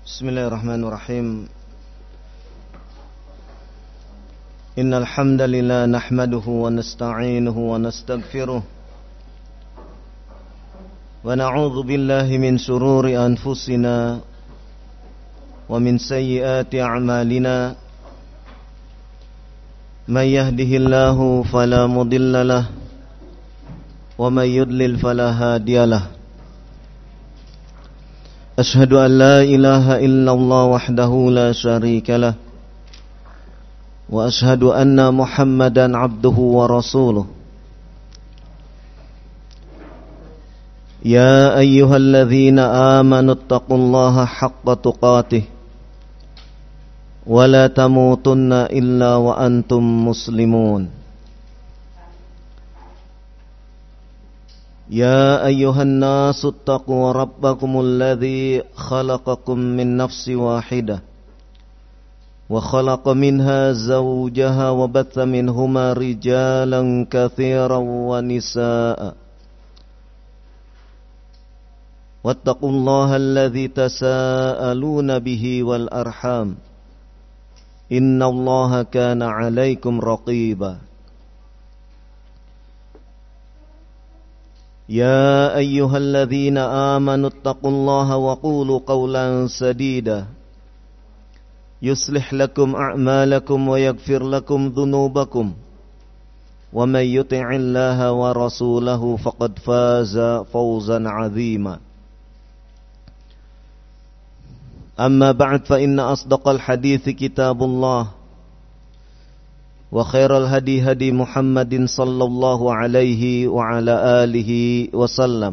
Bismillahirrahmanirrahim. Innal hamdalillah nahmaduhu wa nasta'inuhu wa nastaghfiruh wa na'udzu billahi min shururi anfusina wa min sayyiati a'malina. May yahdihillahu fala mudilla lahu wa may yudlil fala hadiyalah. Ashhadu an la ilaha illallah wahdahu la syarika lah wa ashhadu anna Muhammadan abduhu wa rasuluh. Ya ayyuhalladzina amanu taqullaha haqqa tuqatih wa la tamutunna illa wa antum muslimun. يا أيها الناس اتقوا ربكم الذي خلقكم من نفس واحدة وخلق منها زوجها وبث منهما رجالا كثيرا ونساء واتقوا الله الذي تساءلون به والأرحام إن الله كان عليكم رقيبا. يا أيها الذين آمنوا اتقوا الله وقولوا قولا سديدا يصلح لكم أعمالكم ويغفر لكم ذنوبكم ومن يطع الله ورسوله فقد فاز فوزا عظيما. أما بعد فإن أصدق الحديث كتاب الله وخير الهدي هدي محمد صلى الله عليه وعلى آله وسلم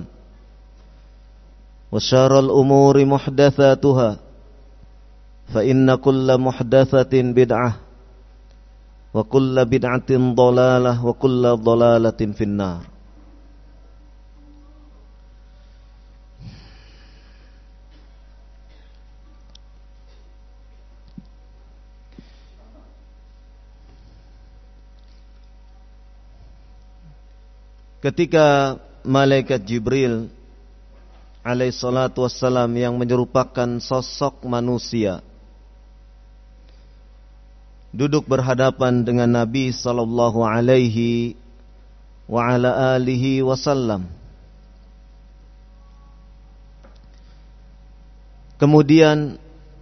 وشر الأمور محدثاتها فإن كل محدثة بدعة وكل بدعة ضلالة وكل ضلالة في النار. Ketika malaikat Jibril alaihissalatu wassalam yang menyerupakan sosok manusia duduk berhadapan dengan Nabi sallallahu alaihi wa ala alihi wasallam, kemudian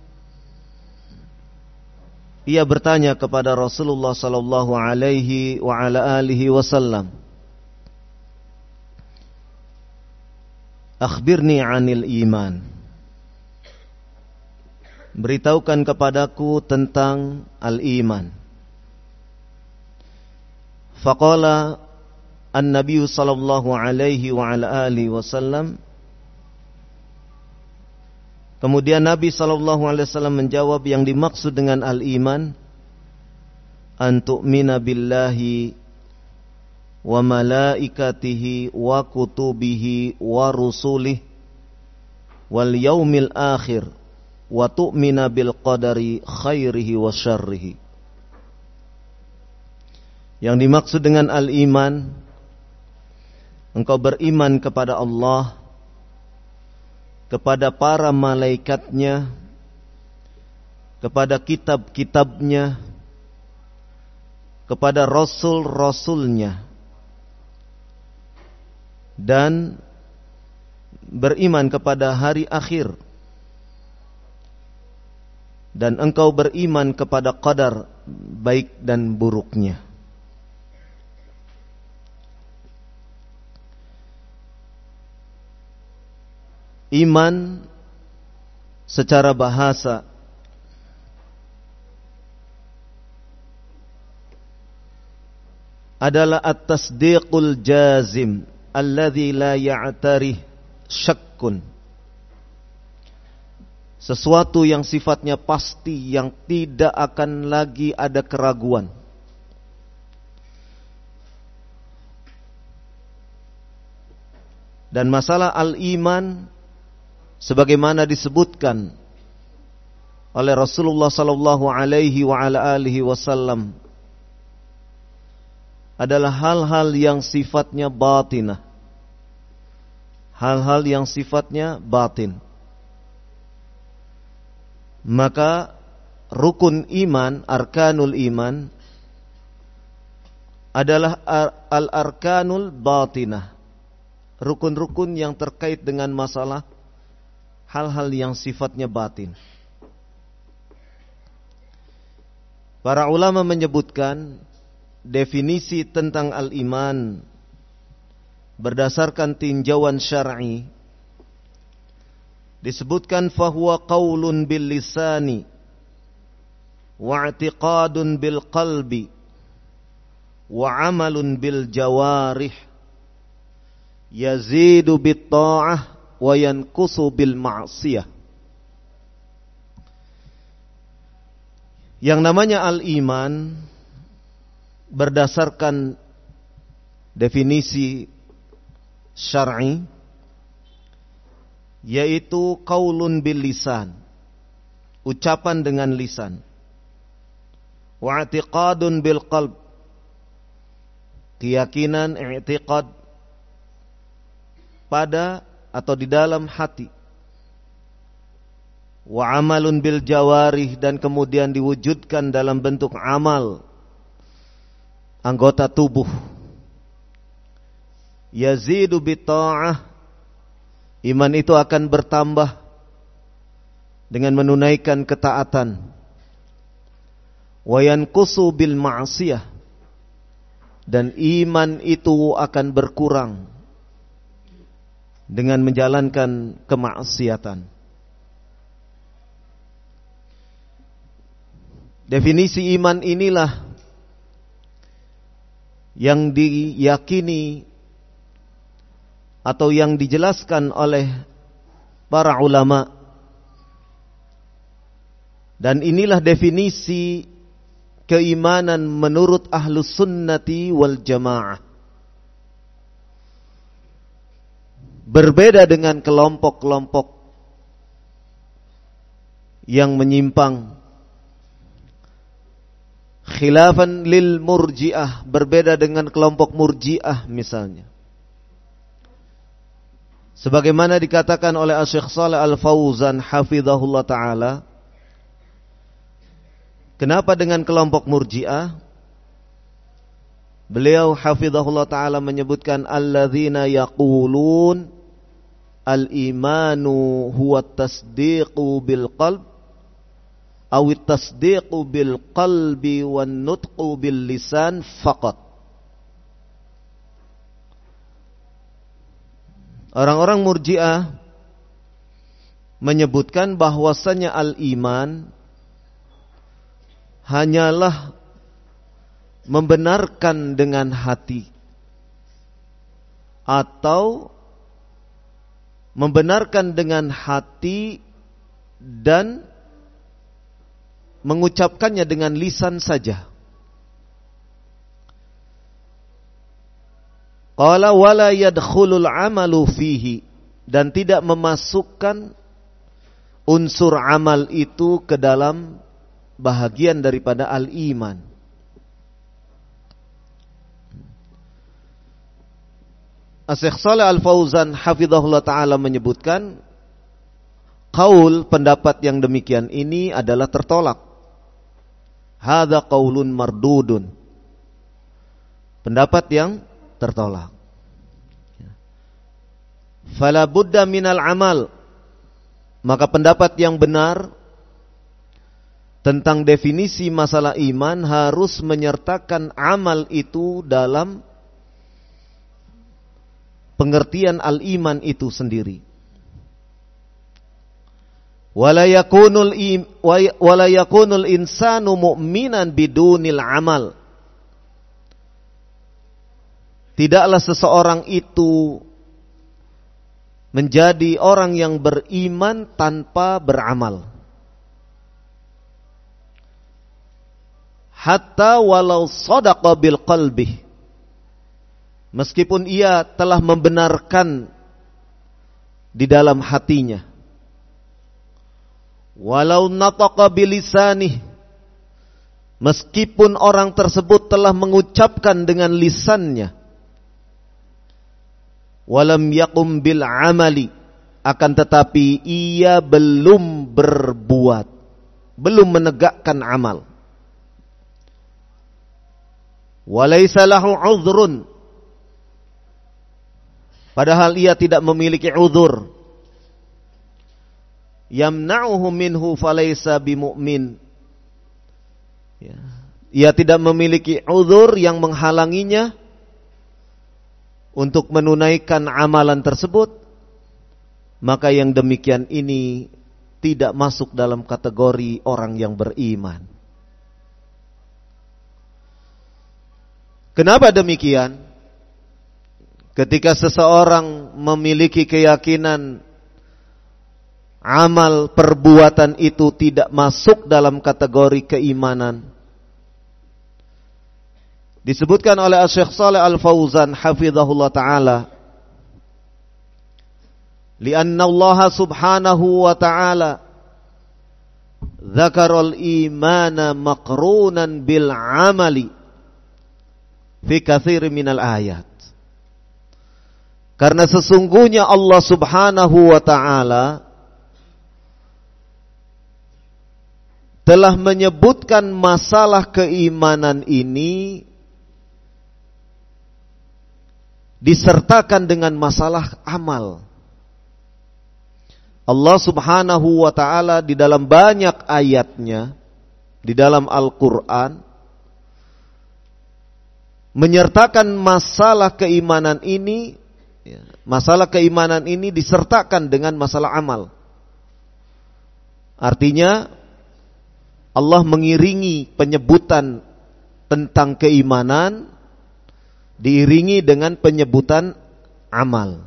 ia bertanya kepada Rasulullah sallallahu alaihi wa ala alihi wasallam, akhbirni 'anil iman. Beritahukan kepadaku tentang al-iman. Faqala an-nabiy sallallahu alaihi wa ala alihi wasallam. Kemudian Nabi sallallahu alaihi wasallam menjawab, yang dimaksud dengan al-iman an tu'mina billahi wa malaikatihi wa kutubihi wa rusulih wal yaumil akhir wa tu'mina bil qadari khairihi wa syarrihi. Yang dimaksud dengan al-iman, engkau beriman kepada Allah, kepada para malaikatnya, kepada kitab-kitabnya, kepada rasul-rasulnya, dan beriman kepada hari akhir, dan engkau beriman kepada qadar baik dan buruknya. Iman secara bahasa adalah at-tasdiqul jazim alladzi la ya'tarih syakkun, sesuatu yang sifatnya pasti, yang tidak akan lagi ada keraguan. Dan masalah al-iman sebagaimana disebutkan oleh Rasulullah sallallahu alaihi wa ala alihi wasallam adalah hal-hal yang sifatnya batinah, hal-hal yang sifatnya batin. Maka rukun iman, arkanul iman adalah al-arkanul batinah, rukun-rukun yang terkait dengan masalah hal-hal yang sifatnya batin. Para ulama menyebutkan definisi tentang al-iman berdasarkan tinjauan syar'i. Disebutkan fahuwa qaulun bil lisani wa i'tiqadun bil qalbi wa amalun bil jawarih yazidu bit ta'ah wa yanqusu bil ma'siyah. Yang namanya al-iman berdasarkan definisi syar'i yaitu qaulun bil lisan, ucapan dengan lisan, wa i'tiqadun bil qalb, keyakinan, i'tiqad pada atau di dalam hati, wa amalun bil jawarih, dan kemudian diwujudkan dalam bentuk amal anggota tubuh, yazidu bit ta'ah, iman itu akan bertambah dengan menunaikan ketaatan, wa yanqusu bil ma'siyah, dan iman itu akan berkurang dengan menjalankan kemaksiatan. Definisi iman inilah yang diyakini atau yang dijelaskan oleh para ulama, dan inilah definisi keimanan menurut ahlus sunnati wal jamaah. Berbeda dengan kelompok-kelompok yang menyimpang, khilafan lil murji'ah, berbeda dengan kelompok murji'ah misalnya. Sebagaimana dikatakan oleh Syekh Shalih Al-Fauzan hafizahullah ta'ala, kenapa dengan kelompok murji'ah? Beliau hafizahullah ta'ala menyebutkan alladzina yaqulun al-imanu huwa tasdiqu bil qalb aw tasdiqu bil qalbi wan nutqu bil lisan faqat. Orang-orang murji'ah menyebutkan bahwasanya al-iman hanyalah membenarkan dengan hati atau membenarkan dengan hati dan mengucapkannya dengan lisan saja. Qala wala yadkhulul amalu fihi, dan tidak memasukkan unsur amal itu ke dalam bahagian daripada al-iman. Syekh Shalih Al-Fauzan hafizahullah ta'ala menyebutkan qaul, pendapat yang demikian ini adalah tertolak. Hadza qaulun mardudun, pendapat yang tertolak. Fala budda minal amal, maka pendapat yang benar tentang definisi masalah iman harus menyertakan amal itu dalam pengertian al-iman itu sendiri. Wala yakunul insanu mu'minan bidunil amal, tidaklah seseorang itu menjadi orang yang beriman tanpa beramal. Hatta walau shadaqa bil qalbi, meskipun ia telah membenarkan di dalam hatinya. Walau nataqa bilisanih, meskipun orang tersebut telah mengucapkan dengan lisannya. Walam yaqum bil amali, akan tetapi ia belum berbuat. belum menegakkan amal. Walaysa lahu udhrun, padahal ia tidak memiliki udhur. Yamna'uhu minhu falaysa bimu'min. Ia tidak memiliki udhur yang menghalanginya untuk menunaikan amalan tersebut, maka yang demikian ini tidak masuk dalam kategori orang yang beriman. Kenapa demikian? Ketika seseorang memiliki keyakinan amal perbuatan itu tidak masuk dalam kategori keimanan, disebutkan oleh Syekh Shalih Al-Fauzan hafizahullah ta'ala, lianna Allah subhanahu wa ta'ala dzakarul imana maqrunan bil amali fi katsir minal ayat. Karena sesungguhnya Allah subhanahu wa ta'ala telah menyebutkan masalah keimanan ini disertakan dengan masalah amal. Allah subhanahu wa ta'ala di dalam banyak ayatnya di dalam Al-Quran menyertakan masalah keimanan ini. Masalah keimanan ini disertakan dengan masalah amal. Artinya Allah mengiringi penyebutan tentang keimanan diiringi dengan penyebutan amal.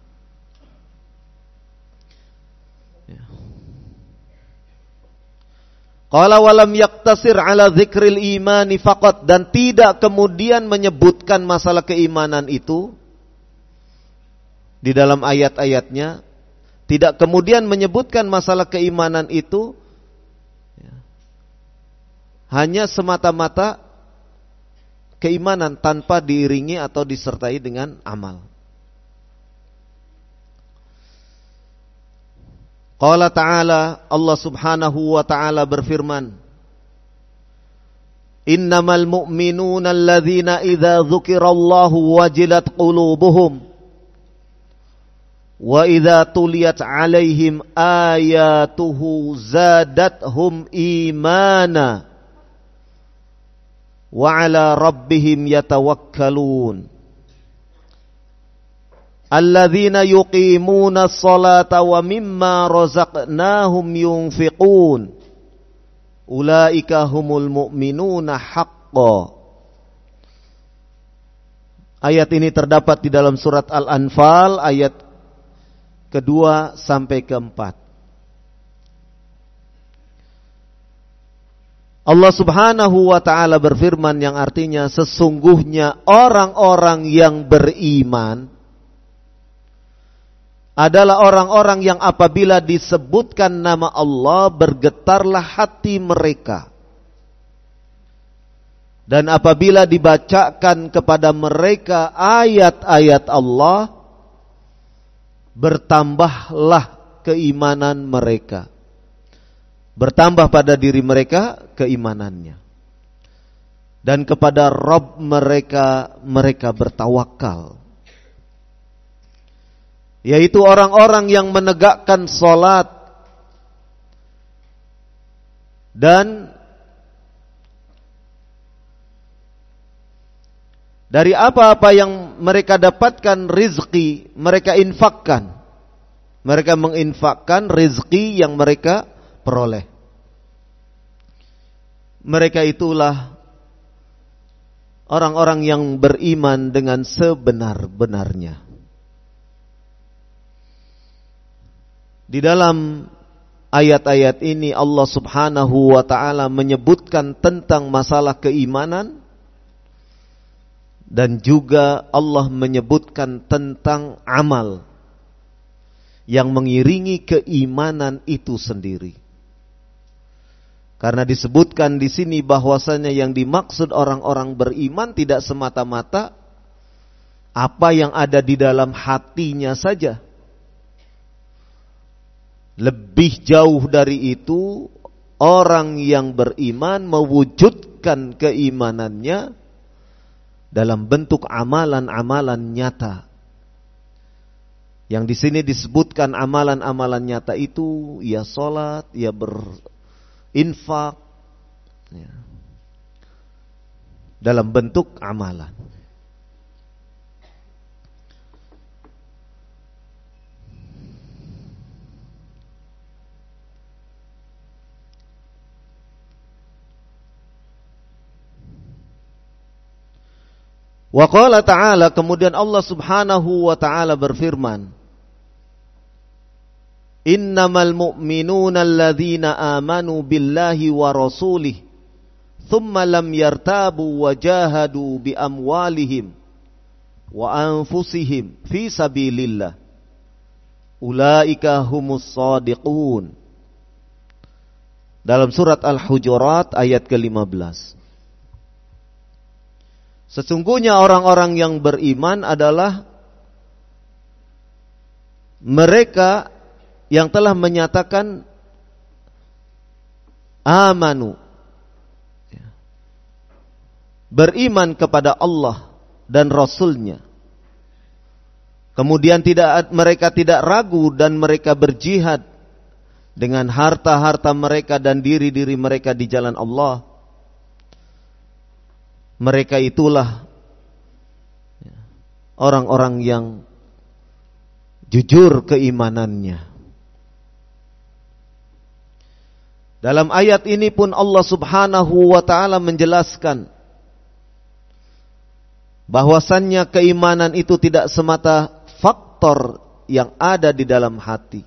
Qala walam yaktasir ala dzikril imani faqat, dan tidak kemudian menyebutkan masalah keimanan itu di dalam ayat-ayatnya, tidak kemudian menyebutkan masalah keimanan itu hanya semata-mata keimanan tanpa diiringi atau disertai dengan amal. Qala ta'ala, Allah subhanahu wa ta'ala berfirman, innamal mu'minuna alladzina idza dzukirallahu wajilat qulubuhum wa idza tuliyat 'alaihim ayatuhu zadathum imana wa 'ala rabbihim yatawakkalun alladzina yuqimuna as-salata wa mimma razaqnahum yunfiqun ulaika humul mu'minuna haqqan. Ayat ini terdapat di dalam surat Al-Anfal ayat kedua sampai keempat. Allah subhanahu wa ta'ala berfirman yang artinya sesungguhnya orang-orang yang beriman adalah orang-orang yang apabila disebutkan nama Allah bergetarlah hati mereka, dan apabila dibacakan kepada mereka ayat-ayat Allah bertambahlah keimanan mereka, bertambah pada diri mereka keimanannya, dan kepada Rabb mereka bertawakal, yaitu orang-orang yang menegakkan salat dan dari apa-apa yang mereka dapatkan rizki mereka infakkan. Mereka menginfakkan rizki yang mereka peroleh. Mereka itulah orang-orang yang beriman dengan sebenar-benarnya. Di dalam ayat-ayat ini Allah subhanahu wa ta'ala menyebutkan tentang masalah keimanan, dan juga Allah menyebutkan tentang amal yang mengiringi keimanan itu sendiri. Karena disebutkan di sini bahwasanya yang dimaksud orang-orang beriman tidak semata-mata apa yang ada di dalam hatinya saja. Lebih jauh dari itu, orang yang beriman mewujudkan keimanannya dalam bentuk amalan-amalan nyata. Yang di sini disebutkan amalan-amalan nyata itu, ya salat, ya berinfak, ya, dalam bentuk amalan. Wa qala ta'ala, kemudian Allah Subhanahu wa ta'ala berfirman, innamal mu'minuna alladzina amanu billahi wa rasulih thumma lam yartabu wa jahadu bi amwalihim wa anfusihim fi sabilillah ulaika humus shadiqun. Dalam surat Al-Hujurat ayat ke-15. Sesungguhnya orang-orang yang beriman adalah mereka yang telah menyatakan amanu, beriman kepada Allah dan Rasul-Nya. Kemudian mereka tidak ragu dan mereka berjihad dengan harta-harta mereka dan diri-diri mereka di jalan Allah. Mereka itulah orang-orang yang jujur keimanannya. Dalam ayat ini pun Allah Subhanahu wa ta'ala menjelaskan bahwasannya keimanan itu tidak semata faktor yang ada di dalam hati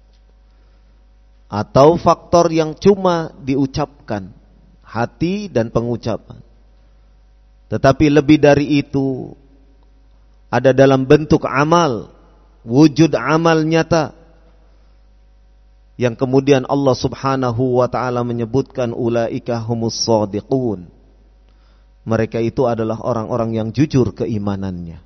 atau faktor yang cuma diucapkan, hati dan pengucapan. Tetapi lebih dari itu, ada dalam bentuk amal, wujud amal nyata, yang kemudian Allah Subhanahu wa ta'ala menyebutkan ulaika humus shadiqun. Mereka itu adalah orang-orang yang jujur keimanannya.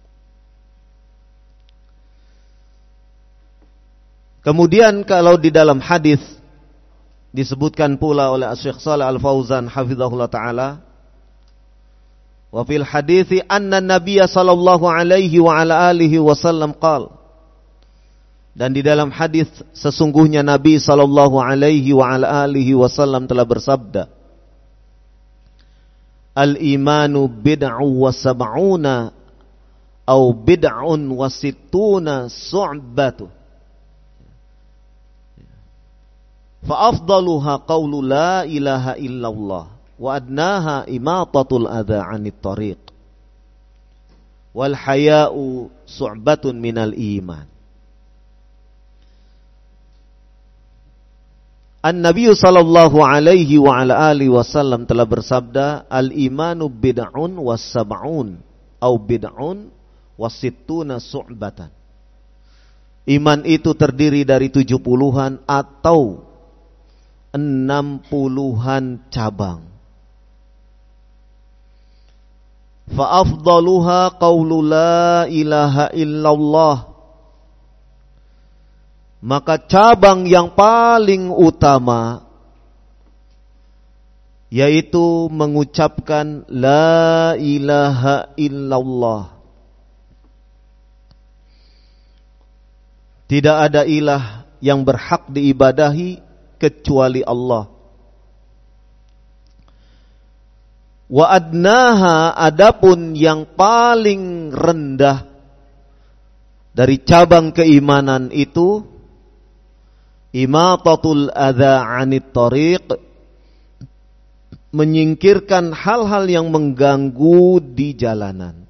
Kemudian kalau di dalam hadis disebutkan pula oleh Syekh Shalih Al-Fauzan hafizahullah ta'ala, wa fil hadithi anna Nabiyya sallallahu alaihi wa ala alihi wasallam qala, dan di dalam hadis sesungguhnya Nabi sallallahu alaihi wa ala alihi wasallam telah bersabda, al-imanu bid'u wa sab'una au bid'un wa sittuna su'batu fa afdaluha qawlu la ilaha illallah wa adnaha imatatul adha 'anit tariq wal haya'u su'batun minal iman. An-Nabi sallallahu alaihi wa ala alihi wasallam telah bersabda, al-imanu bid'un was sab'un au bid'un was sittuna su'batan. Iman itu terdiri dari 70-an atau 60-an cabang. Fa afdaluha qaulu la ilaha illallah. Maka cabang yang paling utama yaitu mengucapkan la ilaha illallah. Tidak ada ilah yang berhak diibadahi kecuali Allah. Wa adnaha, adapun yang paling rendah dari cabang keimanan itu, imatatul adza 'anit tariq, menyingkirkan hal-hal yang mengganggu di jalanan.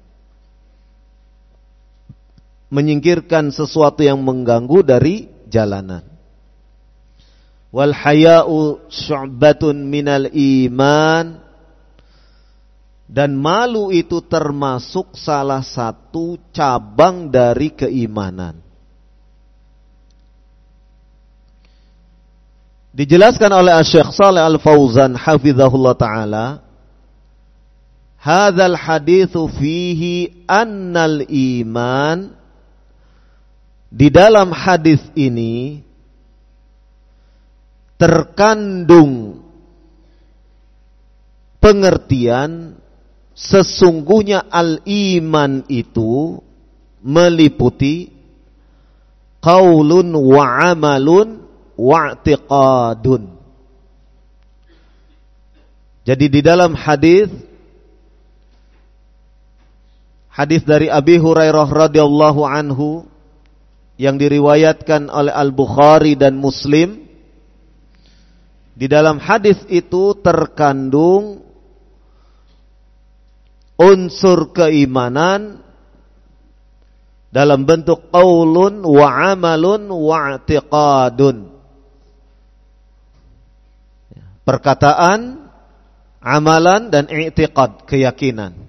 Menyingkirkan sesuatu yang mengganggu dari jalanan. Wal haya'u syu'batun minal iman, dan malu itu termasuk salah satu cabang dari keimanan. Dijelaskan oleh Syekh Shalih Al-Fauzan hafizahullah ta'ala, hadzal haditsu fihi annal iman, di dalam hadis ini terkandung pengertian sesungguhnya al-iman itu meliputi qaulun wa amalun wa i'tiqadun. Jadi di dalam hadis dari Abi Hurairah radhiyallahu anhu yang diriwayatkan oleh Al-Bukhari dan Muslim, di dalam hadis itu terkandung unsur keimanan dalam bentuk qaulun wa amalun wa i'tiqadun. Perkataan, amalan dan i'tiqad, keyakinan.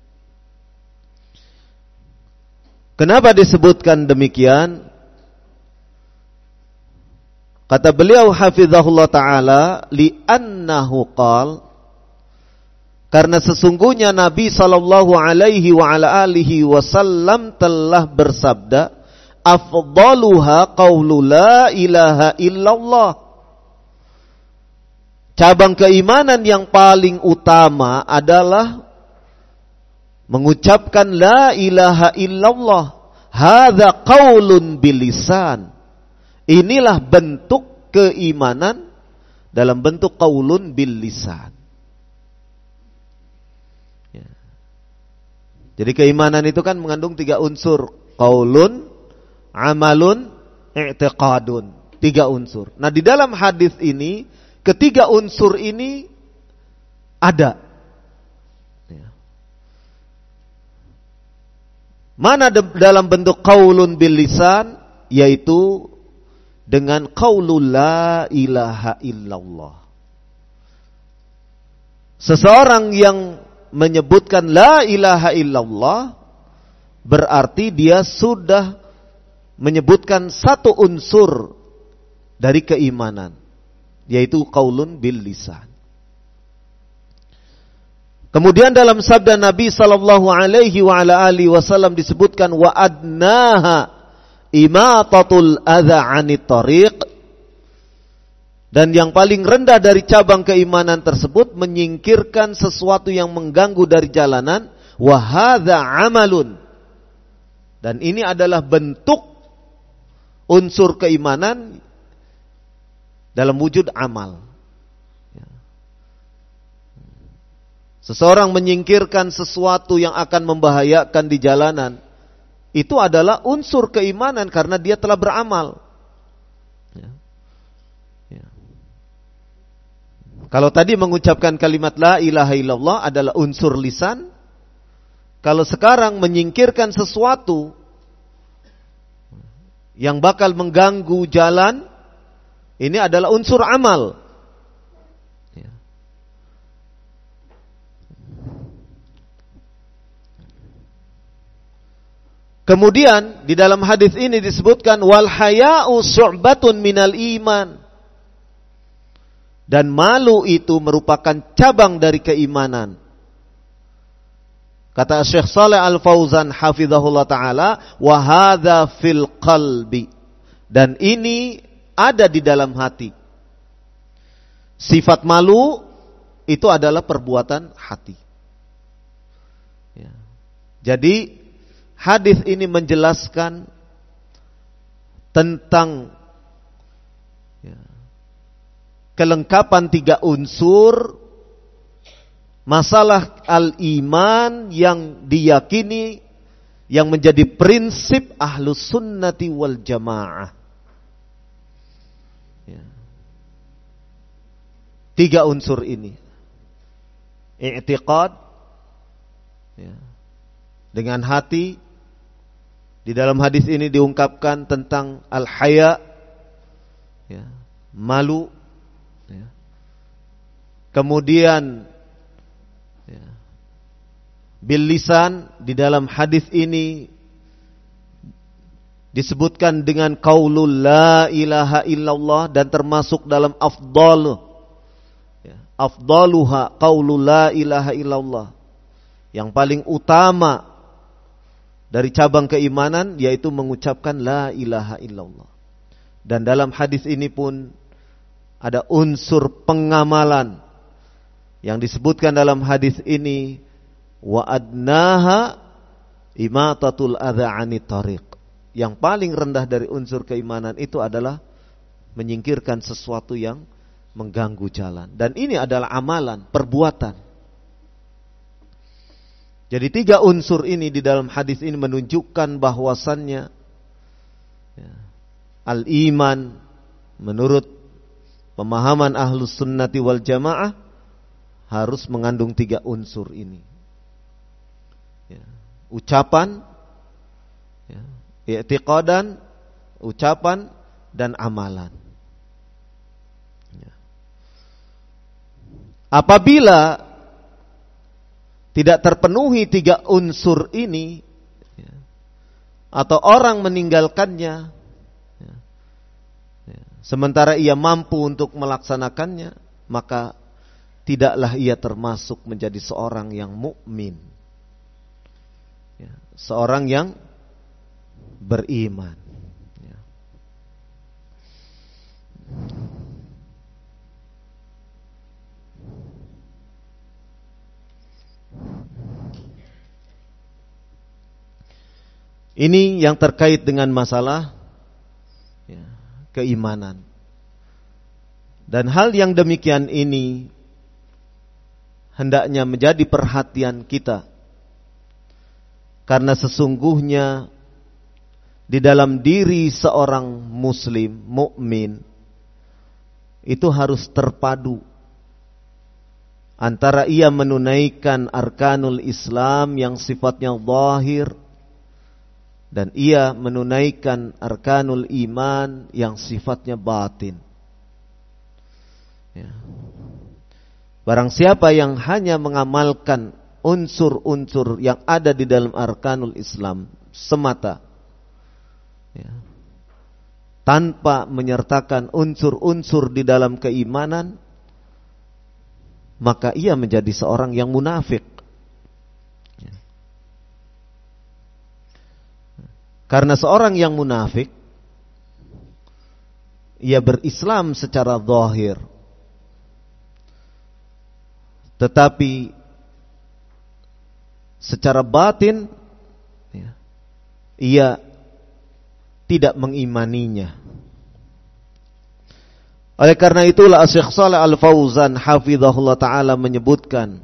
Kenapa disebutkan demikian? Kata beliau hafizahullah ta'ala, li'annahu qal, karena sesungguhnya Nabi sallallahu alaihi wa ala alihi wasallam telah bersabda, afdaluha qawlu la ilaha illallah. Cabang keimanan yang paling utama adalah mengucapkan la ilaha illallah. Hadza qaulun bilisan. Inilah bentuk keimanan dalam bentuk qaulun bil lisan. Ya. Jadi keimanan itu kan mengandung 3 unsur, qaulun, amalun, i'tiqadun. 3 unsur. Nah, di dalam hadis ini ketiga unsur ini ada. Mana dalam bentuk qaulun bil lisan, yaitu dengan qaulul la ilaha illallah. Seseorang yang menyebutkan la ilaha illallah berarti dia sudah menyebutkan satu unsur dari keimanan, yaitu qaulun bil lisan. Kemudian dalam sabda Nabi sallallahu alaihi wa ala alihi wasallam disebutkan wa adnaha imatatul adza 'anit thariq, dan yang paling rendah dari cabang keimanan tersebut menyingkirkan sesuatu yang mengganggu dari jalanan, wa hadza 'amalun, dan ini adalah bentuk unsur keimanan dalam wujud amal. Seseorang menyingkirkan sesuatu yang akan membahayakan di jalanan, itu adalah unsur keimanan karena dia telah beramal. Ya. Ya. Kalau tadi mengucapkan kalimat la ilaha illallah adalah unsur lisan, kalau sekarang menyingkirkan sesuatu yang bakal mengganggu jalan, ini adalah unsur amal. Kemudian di dalam hadis ini disebutkan wal haya'u syu'batun minal iman, dan malu itu merupakan cabang dari keimanan. Kata Syekh Shalih Al-Fauzan hafizahullah taala, wa hadza fil qalbi, dan ini ada di dalam hati. Sifat malu itu adalah perbuatan hati. Ya. Jadi hadis ini menjelaskan tentang kelengkapan 3 unsur masalah al-iman yang diyakini, yang menjadi prinsip ahlus sunnati wal jamaah. 3 unsur ini, i'tiqad dengan hati. Di dalam hadis ini diungkapkan tentang al-haya, malu. Kemudian bil lisan, di dalam hadis ini disebutkan dengan qaulul la ilaha illallah, dan termasuk dalam afdaluha qaulul la ilaha illallah, yang paling utama dari cabang keimanan yaitu mengucapkan la ilaha illallah. Dan dalam hadis ini pun ada unsur pengamalan yang disebutkan dalam hadis ini, wa adnaha imatatul adza 'anit thariq. Yang paling rendah dari unsur keimanan itu adalah menyingkirkan sesuatu yang mengganggu jalan. Dan ini adalah amalan, perbuatan. Jadi 3 unsur ini di dalam hadis ini menunjukkan bahwasannya al-iman menurut pemahaman Ahlus Sunnati wal Jamaah harus mengandung 3 unsur ini. Ucapan, i'tiqadan, ucapan dan amalan. Apabila tidak terpenuhi 3 unsur ini, atau orang meninggalkannya, sementara ia mampu untuk melaksanakannya, maka tidaklah ia termasuk menjadi seorang yang mukmin, seorang yang beriman. Ini yang terkait dengan masalah keimanan. Dan hal yang demikian ini hendaknya menjadi perhatian kita, karena sesungguhnya di dalam diri seorang muslim, mukmin, itu harus terpadu antara ia menunaikan arkanul Islam yang sifatnya zahir, dan ia menunaikan arkanul iman yang sifatnya batin. Barang siapa yang hanya mengamalkan unsur-unsur yang ada di dalam arkanul Islam semata, tanpa menyertakan unsur-unsur di dalam keimanan, maka ia menjadi seorang yang munafik. Karena seorang yang munafik, ia berislam secara zahir, tetapi secara batin ia tidak mengimaninya. Oleh karena itulah Syekh Shalih Al-Fauzan hafizahullah taala menyebutkan,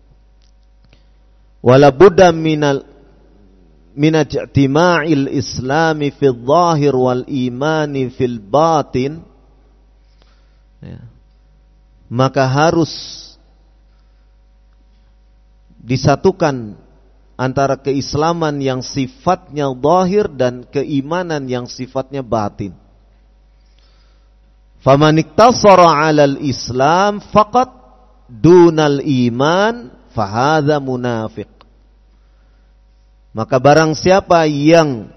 wala budda min ijtima'il islami fil zahir wal imani fil batin, maka harus disatukan antara keislaman yang sifatnya zahir dan keimanan yang sifatnya batin. Faman iktasara 'alal Islam faqat dunal iman fahadha munafiq. Maka barang siapa yang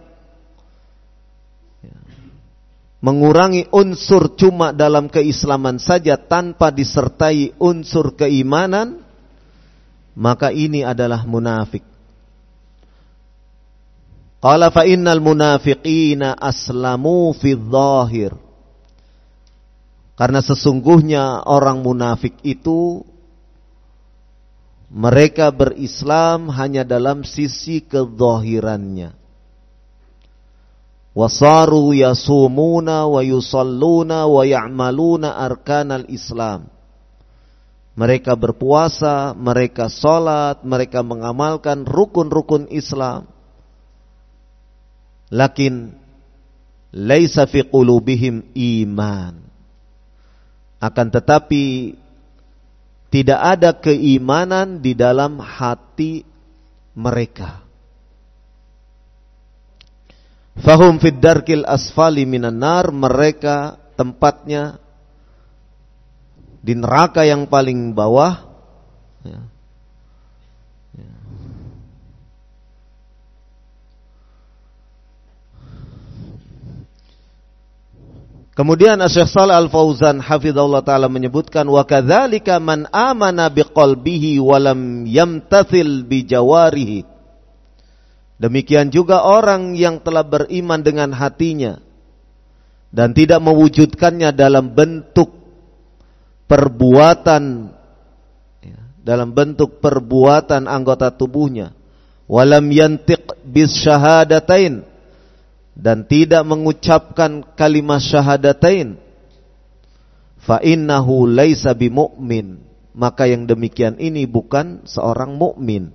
mengurangi unsur cuma dalam keislaman saja tanpa disertai unsur keimanan, maka ini adalah munafik. Qala fa innal munafiqina aslamu fi dhahir. Karena sesungguhnya orang munafik itu mereka berislam hanya dalam sisi kezahirannya. Wasaru yasumuna wa yusalluna wa ya'maluna arkanal Islam. Mereka berpuasa, mereka salat, mereka mengamalkan rukun-rukun Islam. Lakin laisa fi qulubihim iman. Akan tetapi tidak ada keimanan di dalam hati mereka. Fahum fid darkil asfali minan nar, mereka tempatnya di neraka yang paling bawah. Kemudian Syekh Shalih Al-Fauzan hafizahullah taala menyebutkan, wa kadzalika man amana biqalbihi wa lam yamtathil bijawarihi. Demikian juga orang yang telah beriman dengan hatinya dan tidak mewujudkannya dalam bentuk perbuatan, dalam bentuk perbuatan anggota tubuhnya, walam yantiq bis syahadatain, dan tidak mengucapkan kalimat syahadatain, fa innahu laisa bimu'min, maka yang demikian ini bukan seorang mukmin.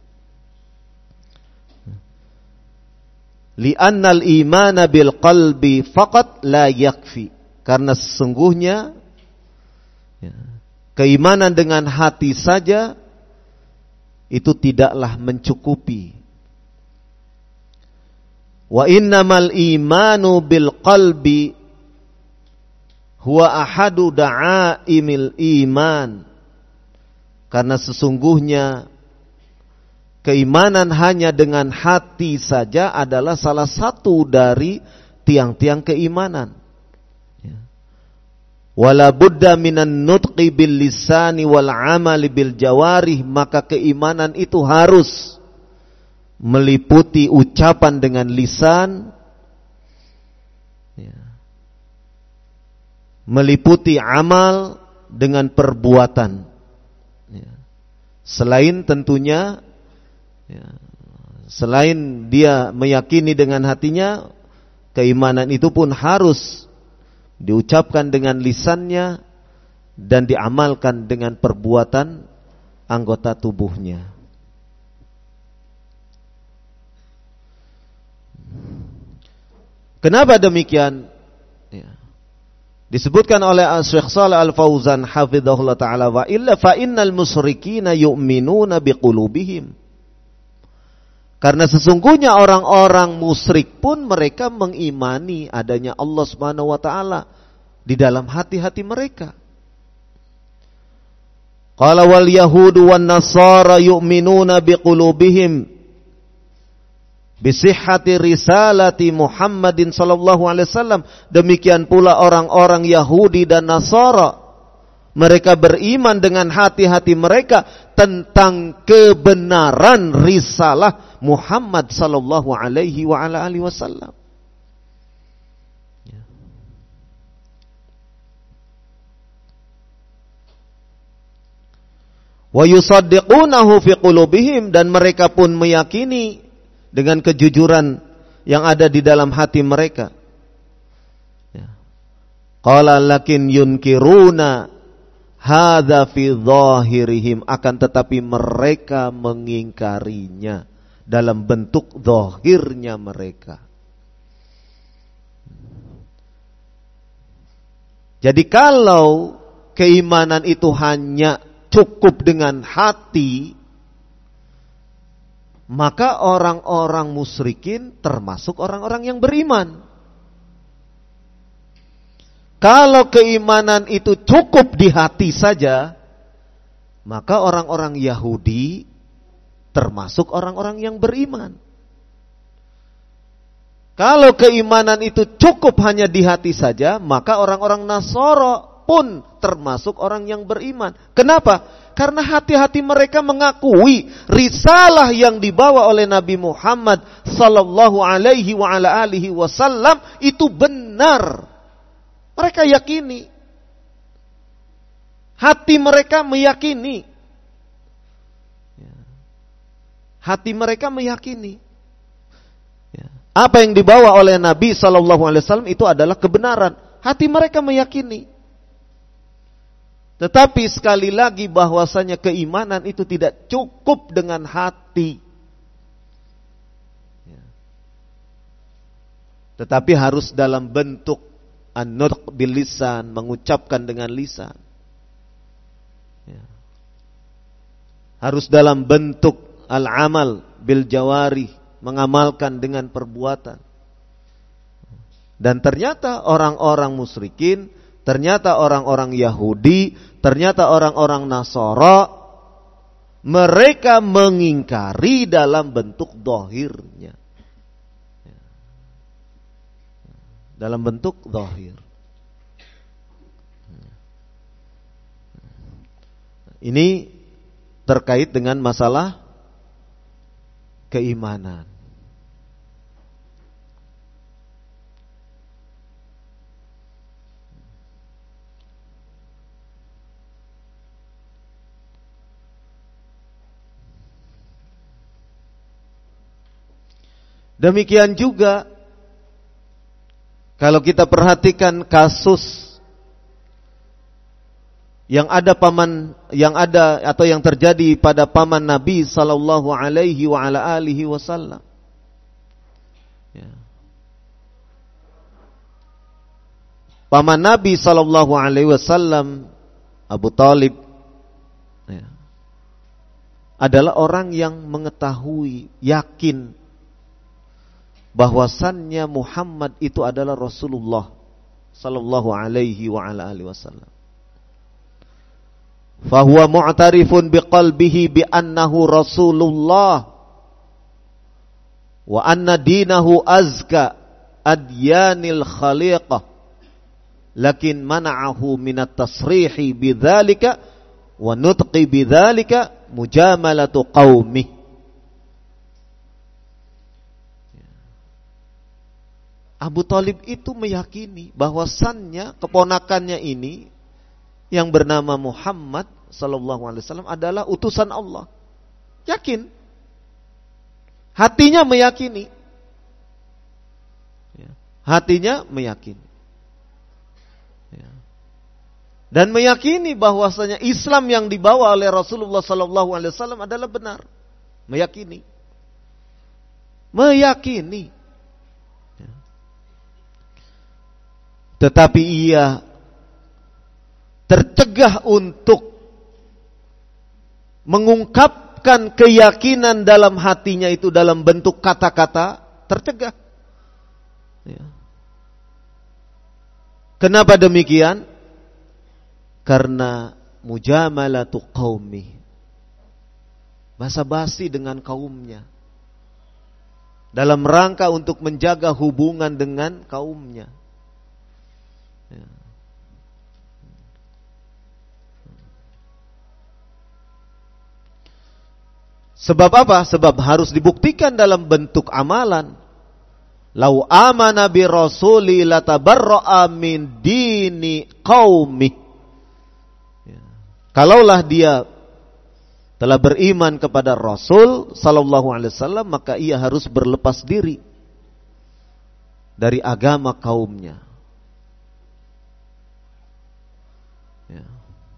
Li'annal imana bil qalbi faqat la yakfi, karena sesungguhnya keimanan dengan hati saja itu tidaklah mencukupi. Wa innamal imanu bil qalbi huwa ahadu da'aimil iman, karena sesungguhnya keimanan hanya dengan hati saja adalah salah satu dari tiang-tiang keimanan. Wala budda minan nutqi bil lisani wal amali bil jawarih, maka keimanan itu harus meliputi ucapan dengan lisan, meliputi amal dengan perbuatan. Selain tentunya, selain dia meyakini dengan hatinya, keimanan itu pun harus diucapkan dengan lisannya dan diamalkan dengan perbuatan anggota tubuhnya. Kenapa demikian? Disebutkan oleh Syekh Shalih Al-Fauzan hafizahullah taala, wa illa fa innal musyrikina yu'minuna biqulubihim. Karena sesungguhnya orang-orang musyrik pun mereka mengimani adanya Allah Subhanahu wa taala di dalam hati-hati mereka. Qala wal yahudu wan nasara yu'minuna biqulubihim bisihhati risalati Muhammadin sallallahu alaihi wasallam. Demikian pula orang-orang Yahudi dan Nasara, mereka beriman dengan hati-hati mereka tentang kebenaran risalah Muhammad sallallahu alaihi wa ala alihi wasallam. Wa yusaddiqunahu fi qulubihim, dan mereka pun meyakini dengan kejujuran yang ada di dalam hati mereka. Qala lakin yunkiruna hadza fi dhahirihim, akan tetapi mereka mengingkarinya dalam bentuk zahirnya mereka. Jadi kalau keimanan itu hanya cukup dengan hati, maka orang-orang musyrikin termasuk orang-orang yang beriman. Kalau keimanan itu cukup di hati saja, maka orang-orang Yahudi termasuk orang-orang yang beriman. Kalau keimanan itu cukup hanya di hati saja, maka orang-orang Nasara pun termasuk orang yang beriman. Kenapa? Karena hati-hati mereka mengakui risalah yang dibawa oleh Nabi Muhammad sallallahu alaihi wa ala alihi wasallam itu benar. Mereka yakini. Hati mereka meyakini. Hati mereka meyakini. Apa yang dibawa oleh Nabi sallallahu alaihi wasallam itu adalah kebenaran. Hati mereka meyakini. Tetapi sekali lagi bahwasanya keimanan itu tidak cukup dengan hati. Tetapi harus dalam bentuk an-nutq bil lisan, mengucapkan dengan lisan. Harus dalam bentuk al-amal bil jawarih, mengamalkan dengan perbuatan. Dan ternyata orang-orang musyrikin, ternyata orang-orang Yahudi, ternyata orang-orang Nasara, mereka mengingkari dalam bentuk zahirnya. Dalam bentuk zahir. Ini terkait dengan masalah keimanan. Demikian juga kalau kita perhatikan kasus yang ada atau yang terjadi pada paman Nabi sallallahu alaihi wa ala alihi wasallam. Ya. Paman Nabi sallallahu alaihi wasallam, Abu Thalib, ya, adalah orang yang mengetahui, yakin bahwasannya Muhammad itu adalah Rasulullah sallallahu alaihi wa ala alihi wasallam. Fahuwa mu'tarifun biqalbihi bi annahu Rasulullah wa anna dinahu azka adyanil khaliqah, lakin mana'ahu minat tasrihi bidzalika wa nutqi bidzalika mujamalatu qaumih. Abu Thalib itu meyakini bahwasannya keponakannya ini yang bernama Muhammad sallallahu alaihi wasallam adalah utusan Allah. Yakin. Hatinya meyakini. Hatinya meyakini. Dan meyakini bahwasanya Islam yang dibawa oleh Rasulullah sallallahu alaihi wasallam adalah benar. Meyakini. Meyakini. Tetapi ia tercegah untuk mengungkapkan keyakinan dalam hatinya itu dalam bentuk kata-kata, tercegah. Ya. Kenapa demikian? Karena mujamalatu qaumi, basa-basi dengan kaumnya, dalam rangka untuk menjaga hubungan dengan kaumnya. Ya. Sebab apa? Sebab harus dibuktikan dalam bentuk amalan. Lau amana bi rasuli latabarra'a min dini qaumi. Ya. Kalaulah dia telah beriman kepada Rasul sallallahu alaihi wasallam, maka ia harus berlepas diri dari agama kaumnya. Ya.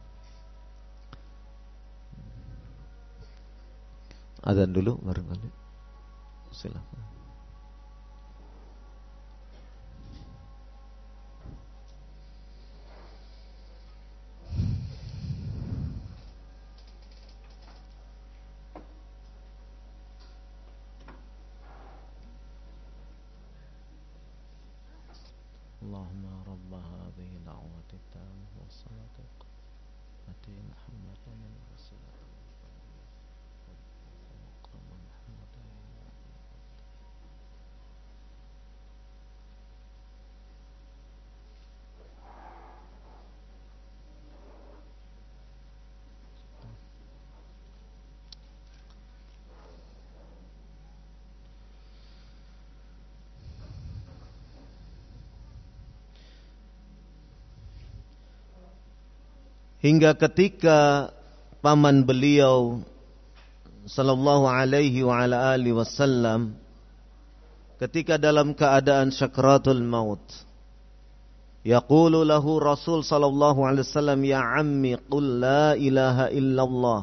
Azan dulu barangkali. Silakan. Allahumma rabb hadhihi da'wati tammah wa salatu ati Muhammadan rasulullah. Hingga ketika paman beliau sallallahu alaihi wa ala alihi wasallam ketika dalam keadaan syakaratul maut, yaqulu lahu Rasul sallallahu alaihi wasallam, ya ammi qul la ilaha illallah.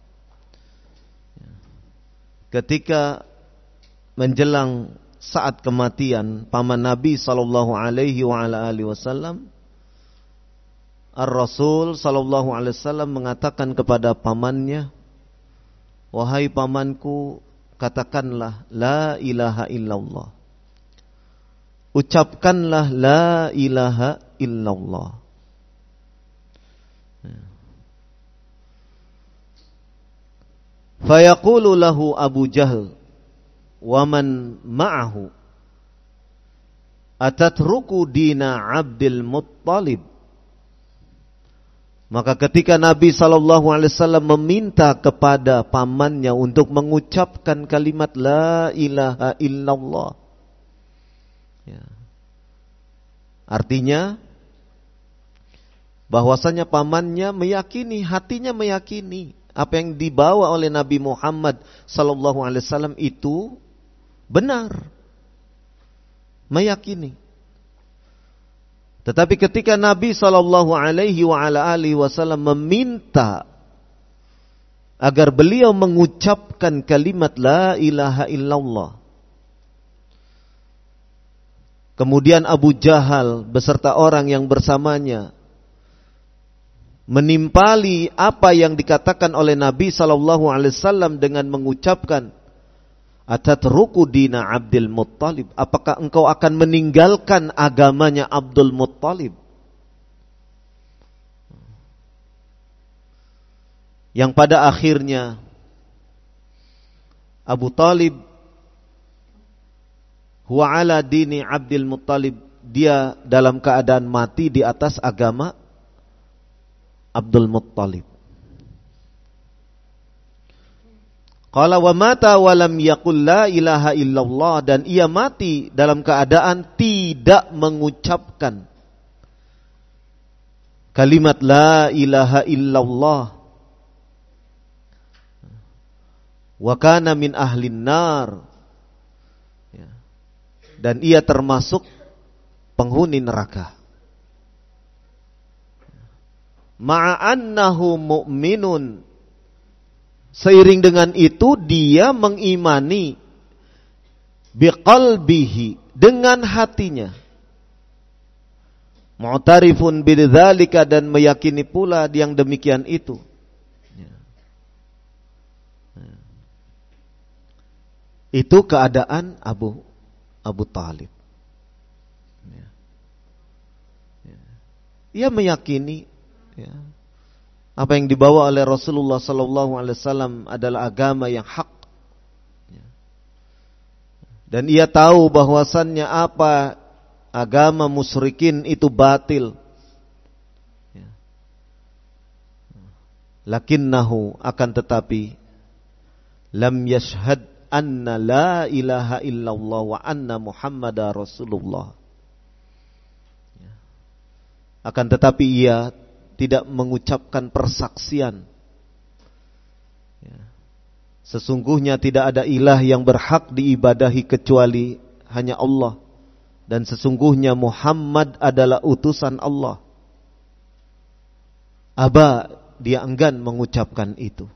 Ketika menjelang saat kematian paman Nabi sallallahu alaihi wa ala alihi wasallam, Ar-Rasul sallallahu alaihi wasallam mengatakan kepada pamannya, wahai pamanku, katakanlah la ilaha illallah. Ucapkanlah la ilaha illallah. Fayaqulu lahu Abu Jahl wa man ma'ahu atatruku dina Abdul Muttalib. Maka ketika Nabi SAW meminta kepada pamannya untuk mengucapkan kalimat la ilaha illallah, ya, artinya bahwasanya pamannya meyakini, hatinya meyakini apa yang dibawa oleh Nabi Muhammad SAW itu benar, meyakini. Tetapi ketika Nabi SAW meminta agar beliau mengucapkan kalimat la ilaha illallah, kemudian Abu Jahal beserta orang yang bersamanya menimpali apa yang dikatakan oleh Nabi SAW dengan mengucapkan, atatruku dina Abdul Muttalib, apakah engkau akan meninggalkan agamanya Abdul Muttalib? Yang pada akhirnya Abu Talib huwa ala dini Abdul Muttalib, dia dalam keadaan mati di atas agama Abdul Muttalib. Qala wa mata wa lam yaqul la ilaha illallah, dan ia mati dalam keadaan tidak mengucapkan kalimat la ilaha illallah. Wa kana min ahlin nar, dan ia termasuk penghuni neraka. Ma'annahu mu'minun, seiring dengan itu dia mengimani biqalbihi, dengan hatinya, mu'tarifun bidzalika, dan meyakini pula yang demikian itu. Itu keadaan Abu Talib. Ia meyakini apa yang dibawa oleh Rasulullah SAW adalah agama yang hak, dan ia tahu bahwasannya apa agama musyrikin itu batil. Lakinnahu, akan tetapi, lam yashhad anna la ilaha illallah wa anna Muhammadar Rasulullah. Akan tetapi ia tidak mengucapkan persaksian, sesungguhnya tidak ada ilah yang berhak diibadahi kecuali hanya Allah, dan sesungguhnya Muhammad adalah utusan Allah. Aba, dia enggan mengucapkan itu.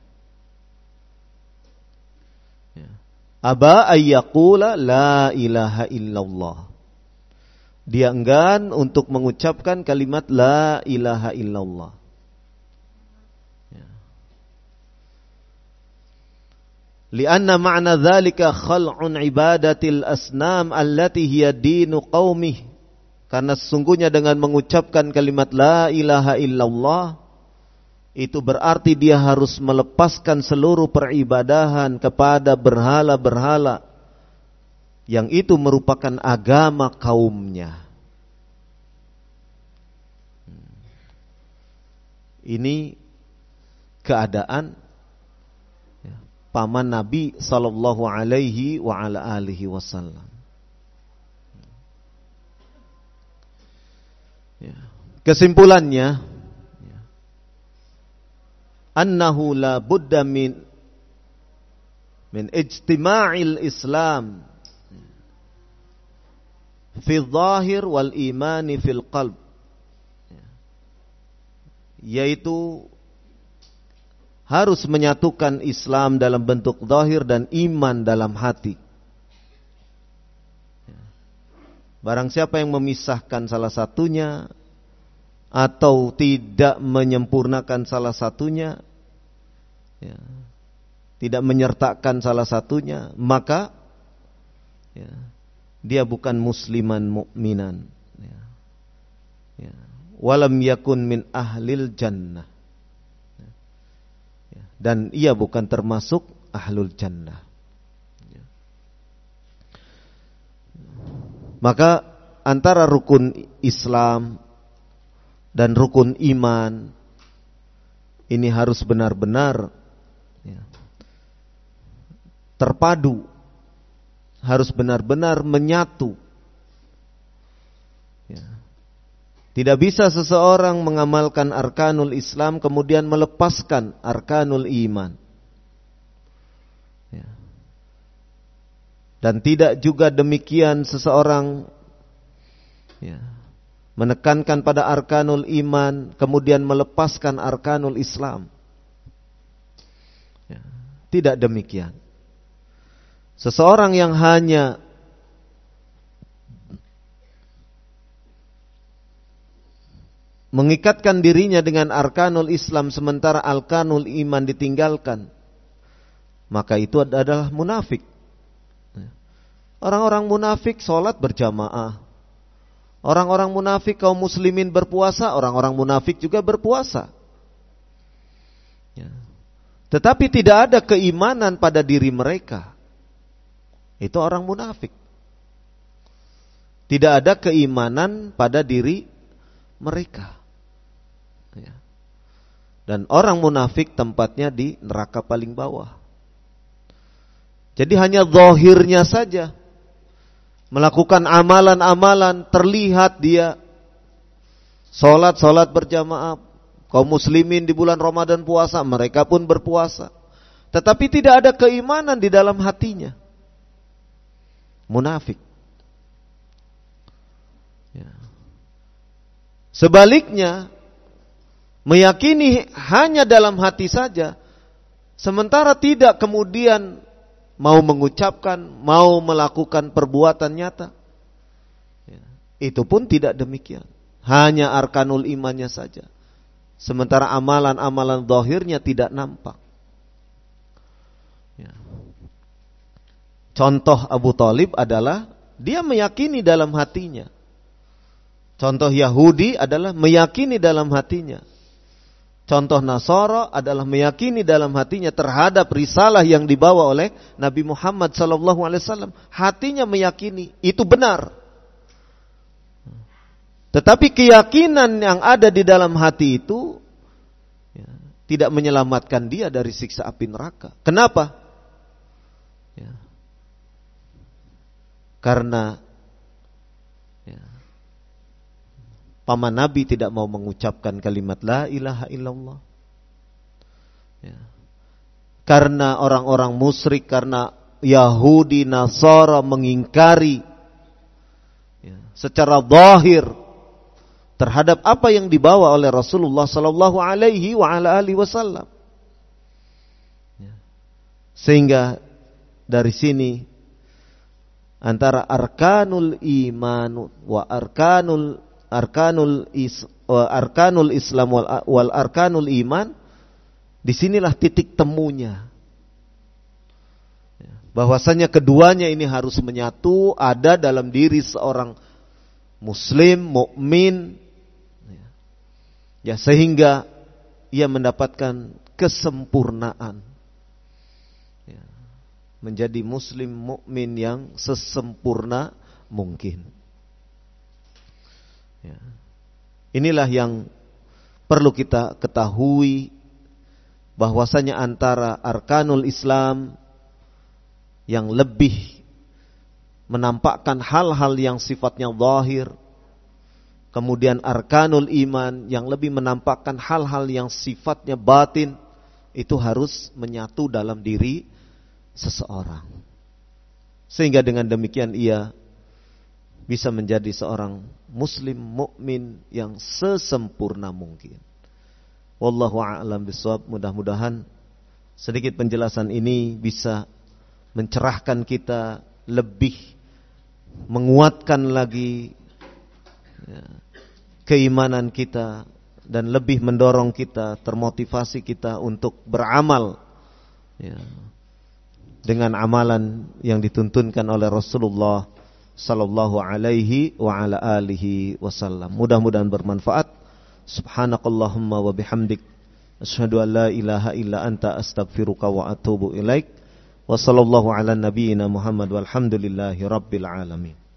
Aba ayyaqula la ilaha illallah, dia enggan untuk mengucapkan kalimat la ilaha illallah. Lianna ma'na dzalika khal'un ibadatil asnam allati hiya dinu qaumih, karena sesungguhnya dengan mengucapkan kalimat la ilaha illallah itu berarti dia harus melepaskan seluruh peribadahan kepada berhala-berhala yang itu merupakan agama kaumnya. Ini keadaan paman Nabi sallallahu alaihi wa ala alihi wasallam. Kesimpulannya, annahu la budda min ijtima'il Islam fi dhahir wal imani fil qalb, yaitu harus menyatukan Islam dalam bentuk zahir dan iman dalam hati. Barang siapa yang memisahkan salah satunya atau tidak menyempurnakan salah satunya, tidak menyertakan salah satunya, maka dia bukan musliman mukminan, walam yakun min ahlil jannah, dan ia bukan termasuk ahlul jannah. Maka antara rukun Islam dan rukun iman ini harus benar-benar terpadu, harus benar-benar menyatu. Tidak bisa seseorang mengamalkan arkanul Islam kemudian melepaskan arkanul iman. Dan tidak juga demikian seseorang Ya. Menekankan pada arkanul iman, kemudian melepaskan arkanul Islam. Ya. Tidak demikian. Seseorang yang hanya mengikatkan dirinya dengan arkanul Islam sementara arkanul iman ditinggalkan, maka itu adalah munafik. Orang-orang munafik sholat berjamaah. Orang-orang munafik kaum muslimin berpuasa, orang-orang munafik juga berpuasa. Ya. Tetapi tidak ada keimanan pada diri mereka. Itu orang munafik. Tidak ada keimanan pada diri mereka. Ya. Dan orang munafik tempatnya di neraka paling bawah. Jadi hanya zahirnya saja. Melakukan amalan-amalan, terlihat dia sholat berjamaah. Kaum muslimin di bulan Ramadan puasa, mereka pun berpuasa. Tetapi tidak ada keimanan di dalam hatinya. Munafik. Ya. Sebaliknya, meyakini hanya dalam hati saja, sementara tidak kemudian mau mengucapkan, mau melakukan perbuatan nyata. Ya. Itu pun tidak demikian. Hanya arkanul imannya saja. Sementara amalan-amalan zahirnya tidak nampak. Ya. Contoh Abu Thalib adalah dia meyakini dalam hatinya. Contoh Yahudi adalah meyakini dalam hatinya. Contoh Nasara adalah meyakini dalam hatinya terhadap risalah yang dibawa oleh Nabi Muhammad SAW. Hatinya meyakini itu benar. Tetapi keyakinan yang ada di dalam hati itu ya, tidak menyelamatkan dia dari siksa api neraka. Kenapa? Ya. Karena ya, paman Nabi tidak mau mengucapkan kalimat la ilaha illallah. Ya. Karena orang-orang musyrik, karena Yahudi, Nasara mengingkari ya, secara zahir terhadap apa yang dibawa oleh Rasulullah sallallahu alaihi wa ala alihi wasallam. Ya. Sehingga dari sini antara arkanul iman wa arkanul Islam wal arkanul iman, disinilah titik temunya. Bahwasanya keduanya ini harus menyatu, ada dalam diri seorang muslim, mukmin, ya, sehingga ia mendapatkan kesempurnaan, ya, menjadi muslim mukmin yang sesempurna mungkin. Ya. Inilah yang perlu kita ketahui, bahwasanya antara arkanul Islam yang lebih menampakkan hal-hal yang sifatnya zahir, kemudian arkanul iman yang lebih menampakkan hal-hal yang sifatnya batin, itu harus menyatu dalam diri seseorang. Sehingga dengan demikian ia bisa menjadi seorang muslim mukmin yang sesempurna mungkin. Wallahu a'lam bishawab. Mudah-mudahan sedikit penjelasan ini bisa mencerahkan kita, lebih menguatkan lagi ya, keimanan kita, dan lebih mendorong kita, termotivasi kita untuk beramal ya, dengan amalan yang dituntunkan oleh Rasulullah sallallahu alaihi wa ala alihi wasallam. Mudah-mudahan bermanfaat. Subhanakallahumma wa bihamdik, asyhadu an la ilaha illa anta, astaghfiruka wa atubu ilaik. Wa sallallahu ala nabiyyina Muhammad walhamdulillahi rabbil alamin.